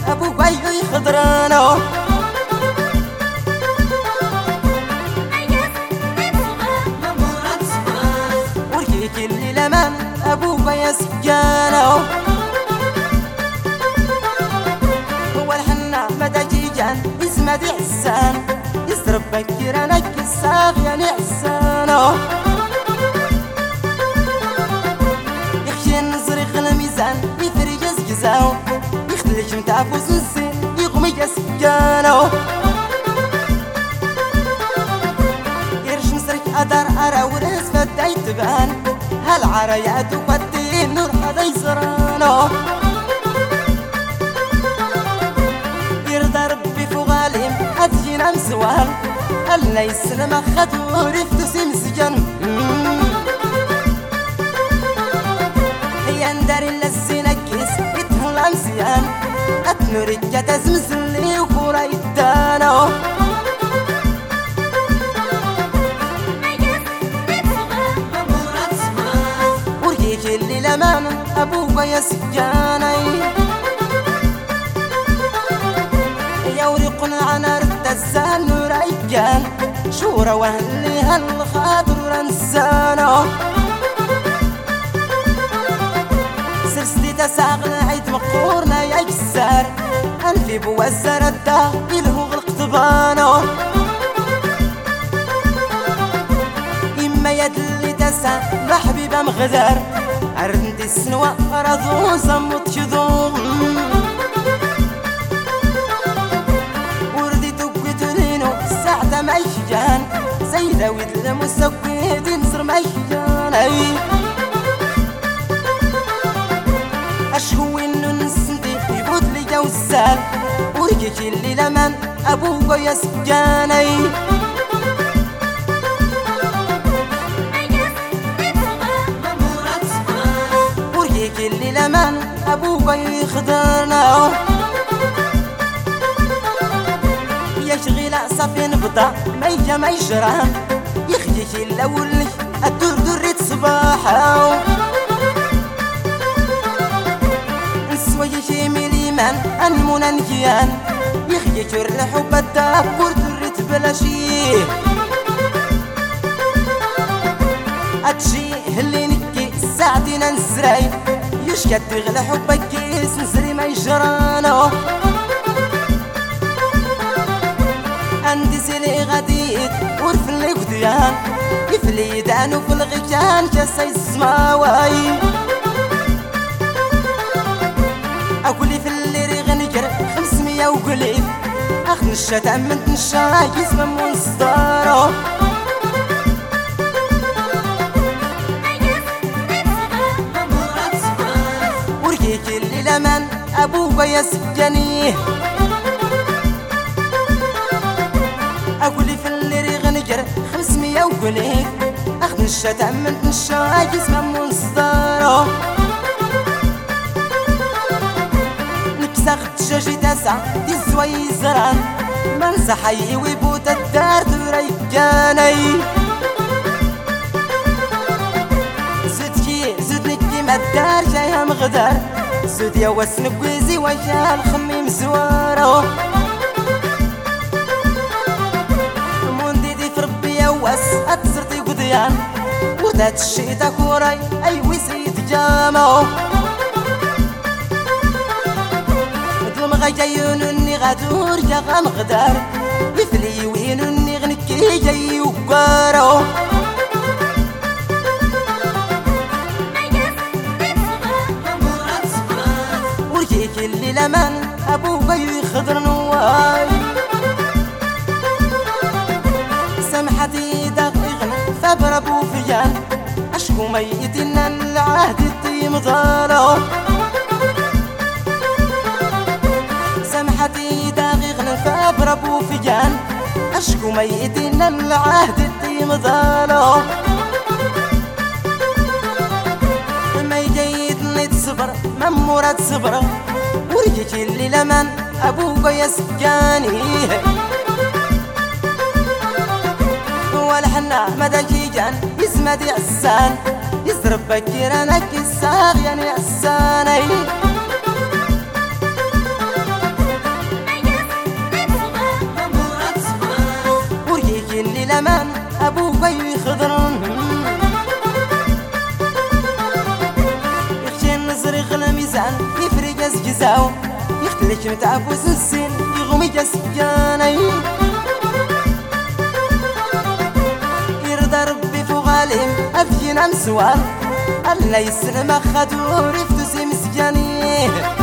أبو قيوي خضرانو وركيك اللي لمن أبو قيا سكانو هو الحنا مدجيجان اسمه دي حسان يسرب بكيرانك الساغ يعني حسانو يخشي النزرق الميزان يفرق يزقزاو يختلج متعفوس الزين يقوم يسكانو يرش نسرك أدار أرى ورس فداي تبان هالعرايات وقدين نور هذا يزرانو يرضى ربي فوق غاليم أتجينا مسوال هل يسلم أخذ ورفتو سمسجن هي نداري للزينة كيس يتهلا مزيان أتنوريك تزمزلي وكورا يدانو وريك اللي لمان أبوك يا سجاني يا وريقنا عنا رتزان وريقان شورا وهلي هالخاطر ورنسانو سرستي تساقنا عيد مقورنا يا جسار أنفي بوزر الدا إلهو غلق طبانو إما يدلي تسا بحبيبة مغدار عرندي السنوة رضو زموت شذوم وردي توقيتو لينو الساعة ما يشجان زيدا ويد المسويد نصر ما يشجان أشهو إنو نسندي يبود لي جوزال وريكي اللي لمن أبوك يا سجاني وريكي اللي لمن أبوك يخدرنا يشغل صافي نبضع ما يجران يخجيك الأول الدور دريت صباحا نسوي ميلي من أنمونا نجيان يخيك الحب الداب ورد بلا شيه أتشي اللي نكي ساعدين نسراي يشكت غلا حبك كيس نسري ما يجرانو عندي سيلي غديد ورف اللي قديان يفلي دانو في الغيان جسا يسماواي أقولي في اللي غنجر 500 وقليل أخذ الشتاء من تنشا يسمى منصدارو وركيك اللي لمن أبوك يا سجانيه أقولي في اللي غنجر 500 وقليل أخذ الشتاء من تنشا يسمى منصدارو ساخت شجي تسع دي زوي زران منسى حي ويبوت الدار تريكاني زدكي زدنكي ما الدار جايها مغدار زد يا وسنك ويزي وجه الخميم زوارو موندي في ربي يا وس أتسرتي قديان ودات الشيطة كوراي أي ويسيت جامو غجايونني غادور جا غنغدار يفلي وينني غنكي جاي وقارو وركيك اللي لمن أبوك يخضر نواي سمحتي دقيقنا فبربو فيان أشكو ميتنا العهد الطيم ضارو سمحتي دقيقنا فبربو فيان أشكو ميتنا العهد الطيم ضارو ما يجيدني تصبر ممورة صبر ورجيك اللي لمن أبوك يا سكاني والحنا مدى جيجان يسمد عسان يزرب بكيرانك الساغ يعني عساني يساو يختلك متعفوس السين يغمي جسجاني يرضى ربي فوق عليهم أفينا مسوار الله يسلم خدور يفتوسي مسجاني